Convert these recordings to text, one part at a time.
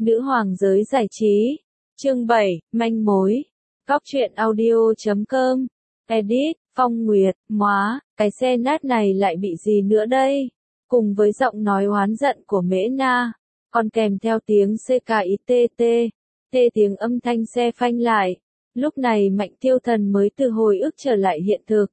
Nữ hoàng giới giải trí. Chương 7, manh mối. Góc truyện audio.com. Edit, Phong Nguyệt, móa, cái xe nát này lại bị gì nữa đây? Cùng với giọng nói oán giận của Mễ Na, còn kèm theo tiếng CKITT, tiếng âm thanh xe phanh lại. Lúc này Mạnh Tiêu Thần mới từ hồi ức trở lại hiện thực.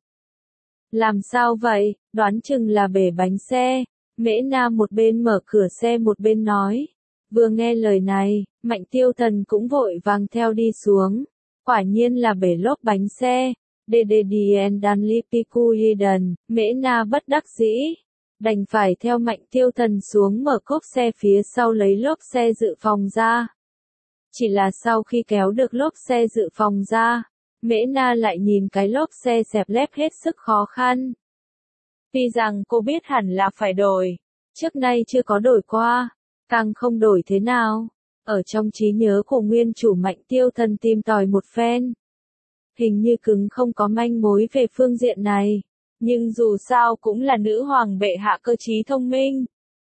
Làm sao vậy? Đoán chừng là bể bánh xe. Mễ Na một bên mở cửa xe một bên nói. Vừa nghe lời này, Mạnh Tiêu Thần cũng vội vàng theo đi xuống. Quả nhiên là bể lốp bánh xe. DDDN Danlipikuiden, Mễ Na bất đắc dĩ. Đành phải theo Mạnh Tiêu Thần xuống mở cốp xe phía sau lấy lốp xe dự phòng ra. Chỉ là sau khi kéo được lốp xe dự phòng ra, Mễ Na lại nhìn cái lốp xe xẹp lép hết sức khó khăn. Tuy rằng cô biết hẳn là phải đổi, trước nay chưa có đổi qua, càng không đổi thế nào. Ở trong trí nhớ của nguyên chủ Mạnh Tiêu Thần tìm tòi một phen. Hình như cứng không có manh mối về phương diện này, nhưng dù sao cũng là nữ hoàng bệ hạ cơ trí thông minh.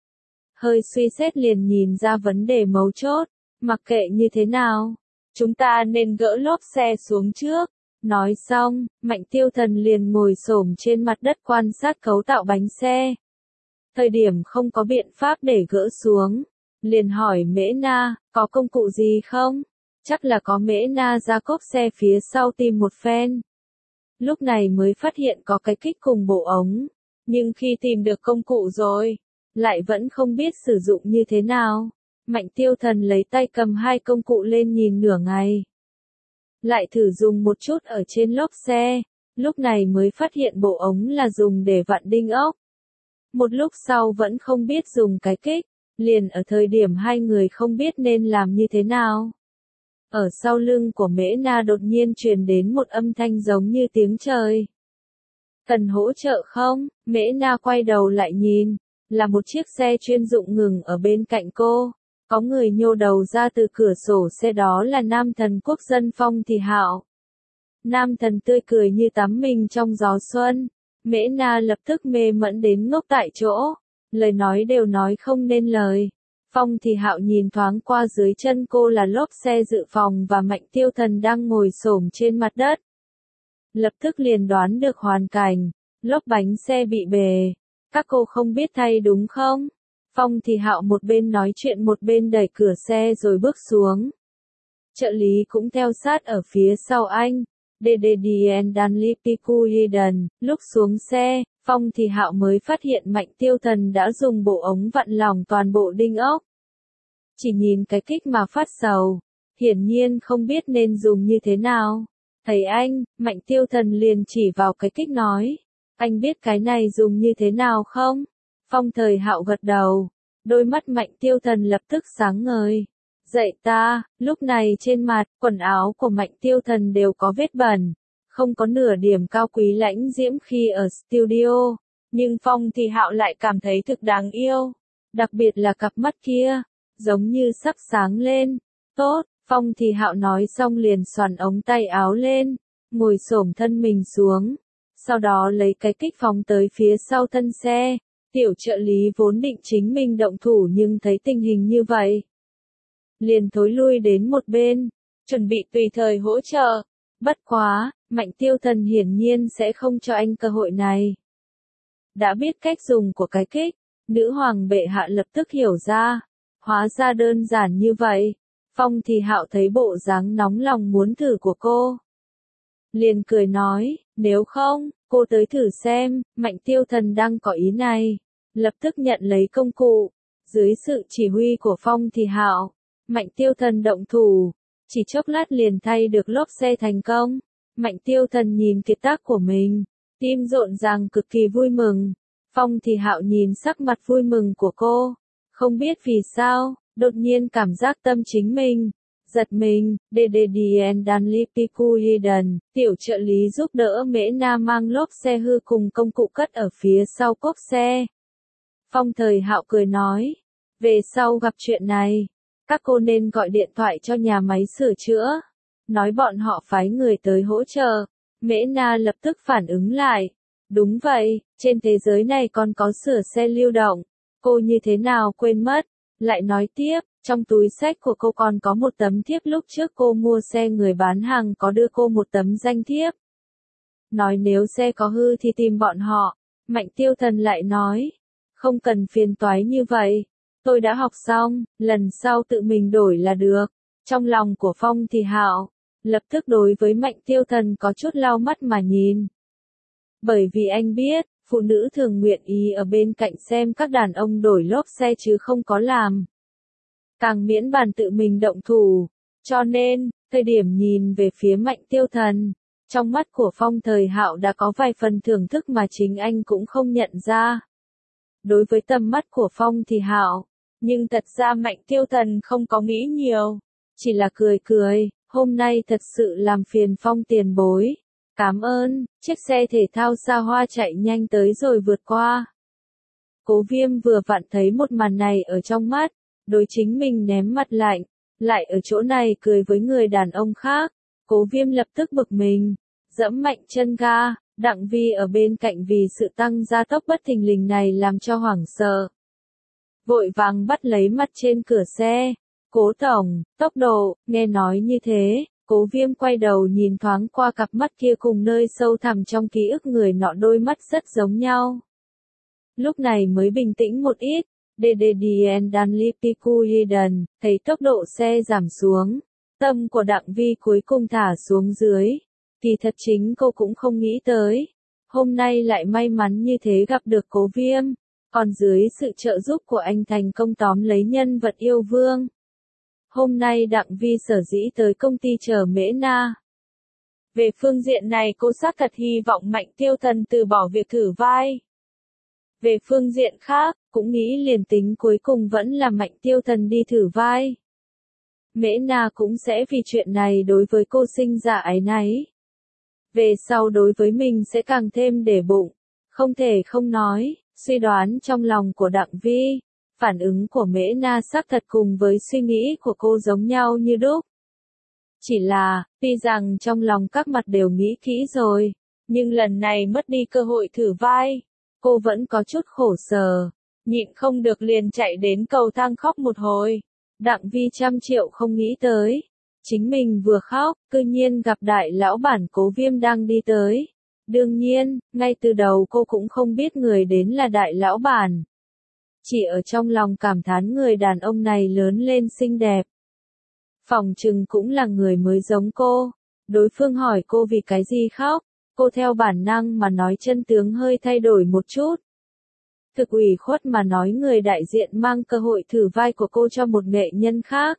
Hơi suy xét liền nhìn ra vấn đề mấu chốt, mặc kệ như thế nào, chúng ta nên gỡ lốp xe xuống trước. Nói xong, Mạnh Tiêu Thần liền ngồi xổm trên mặt đất quan sát cấu tạo bánh xe. Thời điểm không có biện pháp để gỡ xuống, liền hỏi Mễ Na, có công cụ gì không? Chắc là có. Mễ Na ra cốp xe phía sau tìm một phen. Lúc này mới phát hiện có cái kích cùng bộ ống, nhưng khi tìm được công cụ rồi, lại vẫn không biết sử dụng như thế nào. Mạnh Tiêu Thần lấy tay cầm hai công cụ lên nhìn nửa ngày. Lại thử dùng một chút ở trên lốp xe, lúc này mới phát hiện bộ ống là dùng để vặn đinh ốc. Một lúc sau vẫn không biết dùng cái kích, liền ở thời điểm hai người không biết nên làm như thế nào. Ở sau lưng của Mễ Na đột nhiên truyền đến một âm thanh giống như tiếng trời. Cần hỗ trợ không? Mễ Na quay đầu lại nhìn, là một chiếc xe chuyên dụng ngừng ở bên cạnh cô. Có người nhô đầu ra từ cửa sổ xe, đó là nam thần quốc dân Phong Thì Hạo. Nam thần tươi cười như tắm mình trong gió xuân. Mễ Na lập tức mê mẩn đến ngốc tại chỗ, lời nói đều nói không nên lời. Phong Thì Hạo nhìn thoáng qua dưới chân cô là lốp xe dự phòng và Mạnh Tiêu Thần đang ngồi xổm trên mặt đất. Lập tức liền đoán được hoàn cảnh, lốp bánh xe bị bể. Các cô không biết thay đúng không? Phong Thì Hạo một bên nói chuyện một bên đẩy cửa xe rồi bước xuống. Trợ lý cũng theo sát ở phía sau anh. DDDN Danlipikuiden, lúc xuống xe, Phong Thì Hạo mới phát hiện Mạnh Tiêu Thần đã dùng bộ ống vặn lỏng toàn bộ đinh ốc. Chỉ nhìn cái kích mà phát sầu, hiển nhiên không biết nên dùng như thế nào. Thấy anh, Mạnh Tiêu Thần liền chỉ vào cái kích nói, anh biết cái này dùng như thế nào không? Phong Thời Hạo gật đầu, đôi mắt Mạnh Tiêu Thần lập tức sáng ngời. Dạy ta. Lúc này trên mặt, quần áo của Mạnh Tiêu Thần đều có vết bẩn, không có nửa điểm cao quý lãnh diễm khi ở studio, nhưng Phong Thì Hạo lại cảm thấy thực đáng yêu, đặc biệt là cặp mắt kia, giống như sắp sáng lên. Tốt, Phong Thì Hạo nói xong liền xoắn ống tay áo lên, ngồi xổm thân mình xuống, sau đó lấy cái kích phóng tới phía sau thân xe. Tiểu trợ lý vốn định chính mình động thủ nhưng thấy tình hình như vậy, liền thối lui đến một bên, chuẩn bị tùy thời hỗ trợ. Bất quá, Mạnh Tiêu Thần hiển nhiên sẽ không cho anh cơ hội này. Đã biết cách dùng của cái kích, nữ hoàng bệ hạ lập tức hiểu ra, hóa ra đơn giản như vậy. Phong Thì Hạo thấy bộ dáng nóng lòng muốn thử của cô, liền cười nói, nếu không, cô tới thử xem. Mạnh Tiêu Thần đang có ý này, lập tức nhận lấy công cụ. Dưới sự chỉ huy của Phong Thì Hạo, Mạnh Tiêu Thần động thủ, chỉ chốc lát liền thay được lốp xe thành công. Mạnh Tiêu Thần nhìn kiệt tác của mình, tim rộn ràng cực kỳ vui mừng. Phong Thì Hạo nhìn sắc mặt vui mừng của cô, không biết vì sao, đột nhiên cảm giác tâm chính mình giật mình. DDDN Danlipikuiden, tiểu trợ lý giúp đỡ Mễ Na mang lốp xe hư cùng công cụ cất ở phía sau cốp xe. Phong Thời Hạo cười nói, về sau gặp chuyện này, các cô nên gọi điện thoại cho nhà máy sửa chữa, nói bọn họ phái người tới hỗ trợ. Mễ Na lập tức phản ứng lại, đúng vậy, trên thế giới này còn có sửa xe lưu động, cô như thế nào quên mất. Lại nói tiếp, Trong túi xách của cô còn có một tấm thiếp lúc trước cô mua xe người bán hàng có đưa cô một tấm danh thiếp. Nói nếu xe có hư thì tìm bọn họ. Mạnh Tiêu Thần lại nói, không cần phiền toái như vậy. Tôi đã học xong, lần sau tự mình đổi là được. Trong lòng của Phong Thì Hạo, lập tức đối với Mạnh Tiêu Thần có chút lau mắt mà nhìn. Bởi vì anh biết, phụ nữ thường nguyện ý ở bên cạnh xem các đàn ông đổi lốp xe chứ không có làm. Càng miễn bàn tự mình động thủ. Cho nên, thời điểm nhìn về phía Mạnh Tiêu Thần, trong mắt của Phong Thời Hạo đã có vài phần thưởng thức mà chính anh cũng không nhận ra. Đối với tầm mắt của Phong Thì Hạo, nhưng thật ra Mạnh Tiêu Thần không có nghĩ nhiều, chỉ là cười cười, hôm nay thật sự làm phiền Phong tiền bối. Cảm ơn, chiếc xe thể thao xa hoa chạy nhanh tới rồi vượt qua. Cố Viêm vừa vặn thấy một màn này ở trong mắt, đối chính mình ném mặt lạnh, lại ở chỗ này cười với người đàn ông khác. Cố Viêm lập tức bực mình, dẫm mạnh chân ga. Đặng Vi ở bên cạnh vì sự tăng gia tốc bất thình lình này làm cho hoảng sợ. Vội vàng bắt lấy mặt trên cửa xe. Cố tổng, tốc độ, nghe nói như thế, Cố Viêm quay đầu nhìn thoáng qua cặp mắt kia cùng nơi sâu thẳm trong ký ức người nọ đôi mắt rất giống nhau. Lúc này mới bình tĩnh một ít, DDDN Danlipikuyiden, thấy tốc độ xe giảm xuống. Tâm của Đặng Vi cuối cùng thả xuống dưới. Kỳ thật chính cô cũng không nghĩ tới. Hôm nay lại may mắn như thế gặp được Cố Viêm. Còn dưới sự trợ giúp của anh thành công tóm lấy nhân vật yêu vương. Hôm nay Đặng Vi sở dĩ tới công ty chờ Mễ Na. Về phương diện này cô xác thật hy vọng Mạnh Tiêu Thần từ bỏ việc thử vai. Về phương diện khác, cũng nghĩ liền tính cuối cùng vẫn là Mạnh Tiêu Thần đi thử vai. Mễ Na cũng sẽ vì chuyện này đối với cô sinh ra áy náy. Về sau đối với mình sẽ càng thêm để bụng. Không thể không nói, suy đoán trong lòng của Đặng Vi. Phản ứng của Mễ Na xác thật cùng với suy nghĩ của cô giống nhau như đúc. Chỉ là, tuy rằng trong lòng các mặt đều nghĩ kỹ rồi, nhưng lần này mất đi cơ hội thử vai, cô vẫn có chút khổ sở, nhịn không được liền chạy đến cầu thang khóc một hồi. Đặng Vi 100.000.000 không nghĩ tới, chính mình vừa khóc, cư nhiên gặp đại lão bản Cố Viêm đang đi tới. Đương nhiên, ngay từ đầu cô cũng không biết người đến là đại lão bản. Chỉ ở trong lòng cảm thán người đàn ông này lớn lên xinh đẹp. Phỏng chừng cũng là người mới giống cô. Đối phương hỏi cô vì cái gì khóc, cô theo bản năng mà nói chân tướng hơi thay đổi một chút. Thực ủy khuất mà nói người đại diện mang cơ hội thử vai của cô cho một nghệ nhân khác.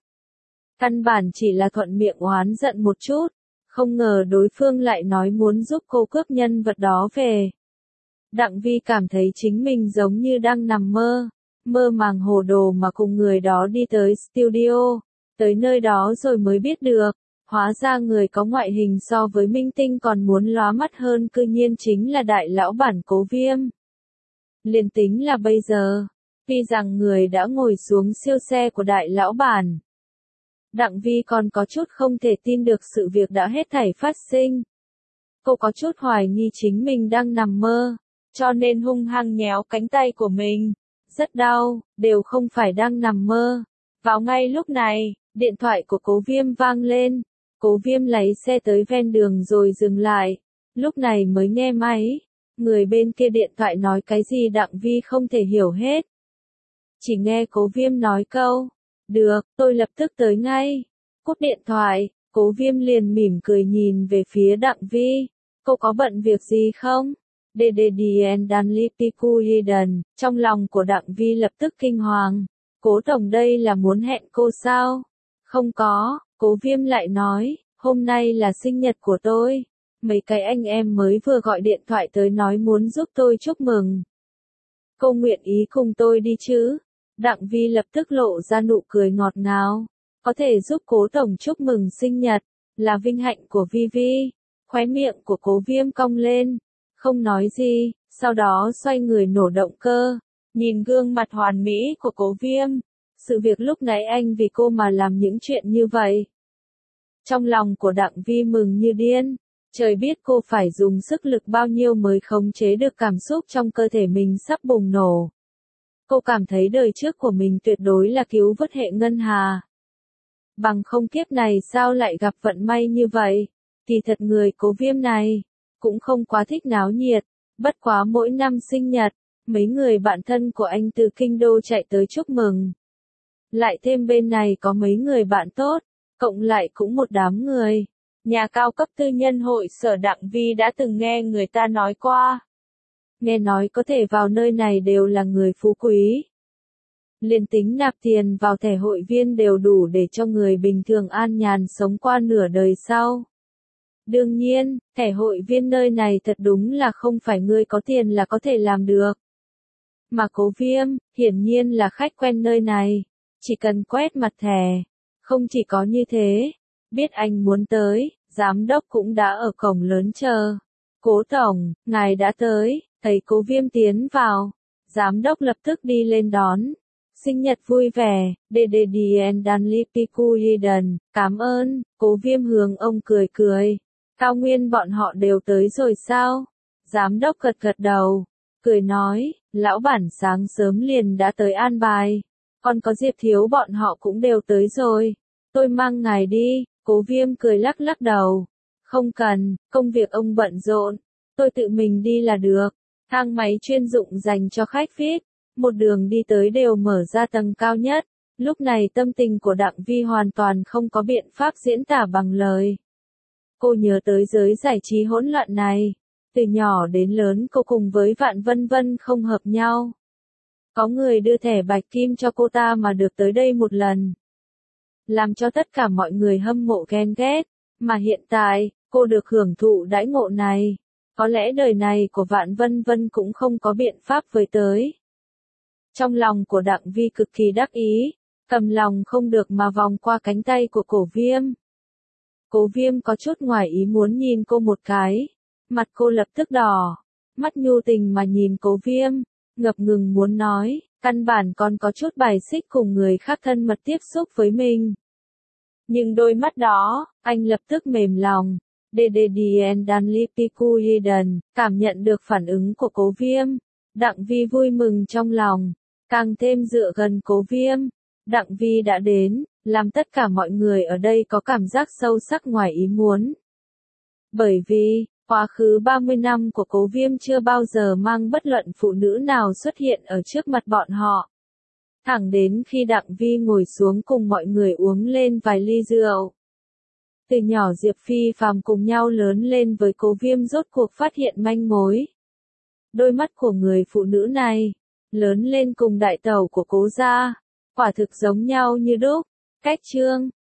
Căn bản chỉ là thuận miệng oán giận một chút, không ngờ đối phương lại nói muốn giúp cô cướp nhân vật đó về. Đặng Vi cảm thấy chính mình giống như đang nằm mơ, mơ màng hồ đồ mà cùng người đó đi tới studio, tới nơi đó rồi mới biết được, hóa ra người có ngoại hình so với minh tinh còn muốn lóa mắt hơn cư nhiên chính là đại lão bản Cố Viêm. Liền tính là bây giờ, tuy rằng người đã ngồi xuống siêu xe của đại lão bản. Đặng Vi còn có chút không thể tin được sự việc đã hết thảy phát sinh. Cô có chút hoài nghi chính mình đang nằm mơ, cho nên hung hăng nhéo cánh tay của mình. Rất đau, đều không phải đang nằm mơ. Vào ngay lúc này, điện thoại của Cố Viêm vang lên. Cố Viêm lấy xe tới ven đường rồi dừng lại. Lúc này mới nghe máy. Người bên kia điện thoại nói cái gì Đặng Vi không thể hiểu hết. Chỉ nghe Cố Viêm nói câu, được, tôi lập tức tới ngay. Cúp điện thoại, Cố Viêm liền mỉm cười nhìn về phía Đặng Vi. Cô có bận việc gì không? DDDN Danlipikuyiden, trong lòng của Đặng Vi lập tức kinh hoàng. Cố tổng đây là muốn hẹn cô sao? Không có, Cố Viêm lại nói, hôm nay là sinh nhật của tôi. Mấy cái anh em mới vừa gọi điện thoại tới nói muốn giúp tôi chúc mừng. Cô nguyện ý cùng tôi đi chứ? Đặng Vi lập tức lộ ra nụ cười ngọt ngào. Có thể giúp Cố tổng chúc mừng sinh nhật, là vinh hạnh của Vi Vi. Khóe miệng của Cố Viêm cong lên. Không nói gì, sau đó xoay người nổ động cơ, nhìn gương mặt hoàn mỹ của Cố Viêm. Sự việc lúc nãy anh vì cô mà làm những chuyện như vậy. Trong lòng của Đặng Vi mừng như điên, trời biết cô phải dùng sức lực bao nhiêu mới khống chế được cảm xúc trong cơ thể mình sắp bùng nổ. Cô cảm thấy đời trước của mình tuyệt đối là cứu vớt hệ ngân hà. Bằng không kiếp này sao lại gặp vận may như vậy? Thì thật người Cố Viêm này cũng không quá thích náo nhiệt, bất quá mỗi năm sinh nhật, mấy người bạn thân của anh từ kinh đô chạy tới chúc mừng. Lại thêm bên này có mấy người bạn tốt, cộng lại cũng một đám người. Nhà cao cấp tư nhân hội sở Đặng Vi đã từng nghe người ta nói qua. Nghe nói có thể vào nơi này đều là người phú quý. Liền tính nạp tiền vào thẻ hội viên đều đủ để cho người bình thường an nhàn sống qua nửa đời sau. Đương nhiên, thẻ hội viên nơi này thật đúng là không phải người có tiền là có thể làm được. Mà Cố Viêm, hiển nhiên là khách quen nơi này, chỉ cần quét mặt thẻ. Không chỉ có như thế, biết anh muốn tới, giám đốc cũng đã ở cổng lớn chờ. Cố tổng, ngài đã tới, thấy Cố Viêm tiến vào, giám đốc lập tức đi lên đón. Sinh nhật vui vẻ, DDDN Danlipiku Yiden, cảm ơn, Cố Viêm hướng ông cười cười. Cao Nguyên bọn họ đều tới rồi sao? Giám đốc gật gật đầu, cười nói, lão bản sáng sớm liền đã tới an bài. Còn có Diệp Thiếu bọn họ cũng đều tới rồi. Tôi mang ngài đi, Cố Viêm cười lắc lắc đầu. Không cần, công việc ông bận rộn. Tôi tự mình đi là được. Thang máy chuyên dụng dành cho khách VIP. Một đường đi tới đều mở ra tầng cao nhất. Lúc này tâm tình của Đặng Vi hoàn toàn không có biện pháp diễn tả bằng lời. Cô nhớ tới giới giải trí hỗn loạn này. Từ nhỏ đến lớn cô cùng với Vạn Vân Vân không hợp nhau. Có người đưa thẻ bạch kim cho cô ta mà được tới đây một lần. Làm cho tất cả mọi người hâm mộ ghen ghét. Mà hiện tại, cô được hưởng thụ đãi ngộ này. Có lẽ đời này của Vạn Vân Vân cũng không có biện pháp với tới. Trong lòng của Đặng Vi cực kỳ đắc ý, cầm lòng không được mà vòng qua cánh tay của Cố Viêm. Cố Viêm có chút ngoài ý muốn nhìn cô một cái. Mặt cô lập tức đỏ. Mắt nhu tình mà nhìn Cố Viêm. Ngập ngừng muốn nói, căn bản còn có chút bài xích cùng người khác thân mật tiếp xúc với mình. Nhưng đôi mắt đó, anh lập tức mềm lòng. DDDN Danlipiku Yiden, cảm nhận được phản ứng của Cố Viêm. Đặng Vi vui mừng trong lòng, càng thêm dựa gần Cố Viêm. Đặng Vi đã đến, làm tất cả mọi người ở đây có cảm giác sâu sắc ngoài ý muốn. Bởi vì, quá khứ 30 năm của Cố Viêm chưa bao giờ mang bất luận phụ nữ nào xuất hiện ở trước mặt bọn họ. Thẳng đến khi Đặng Vi ngồi xuống cùng mọi người uống lên vài ly rượu. Từ nhỏ Diệp Phi Phàm cùng nhau lớn lên với Cố Viêm rốt cuộc phát hiện manh mối. Đôi mắt của người phụ nữ này, lớn lên cùng đại tẩu của Cố gia, quả thực giống nhau như đúc. Cách trương,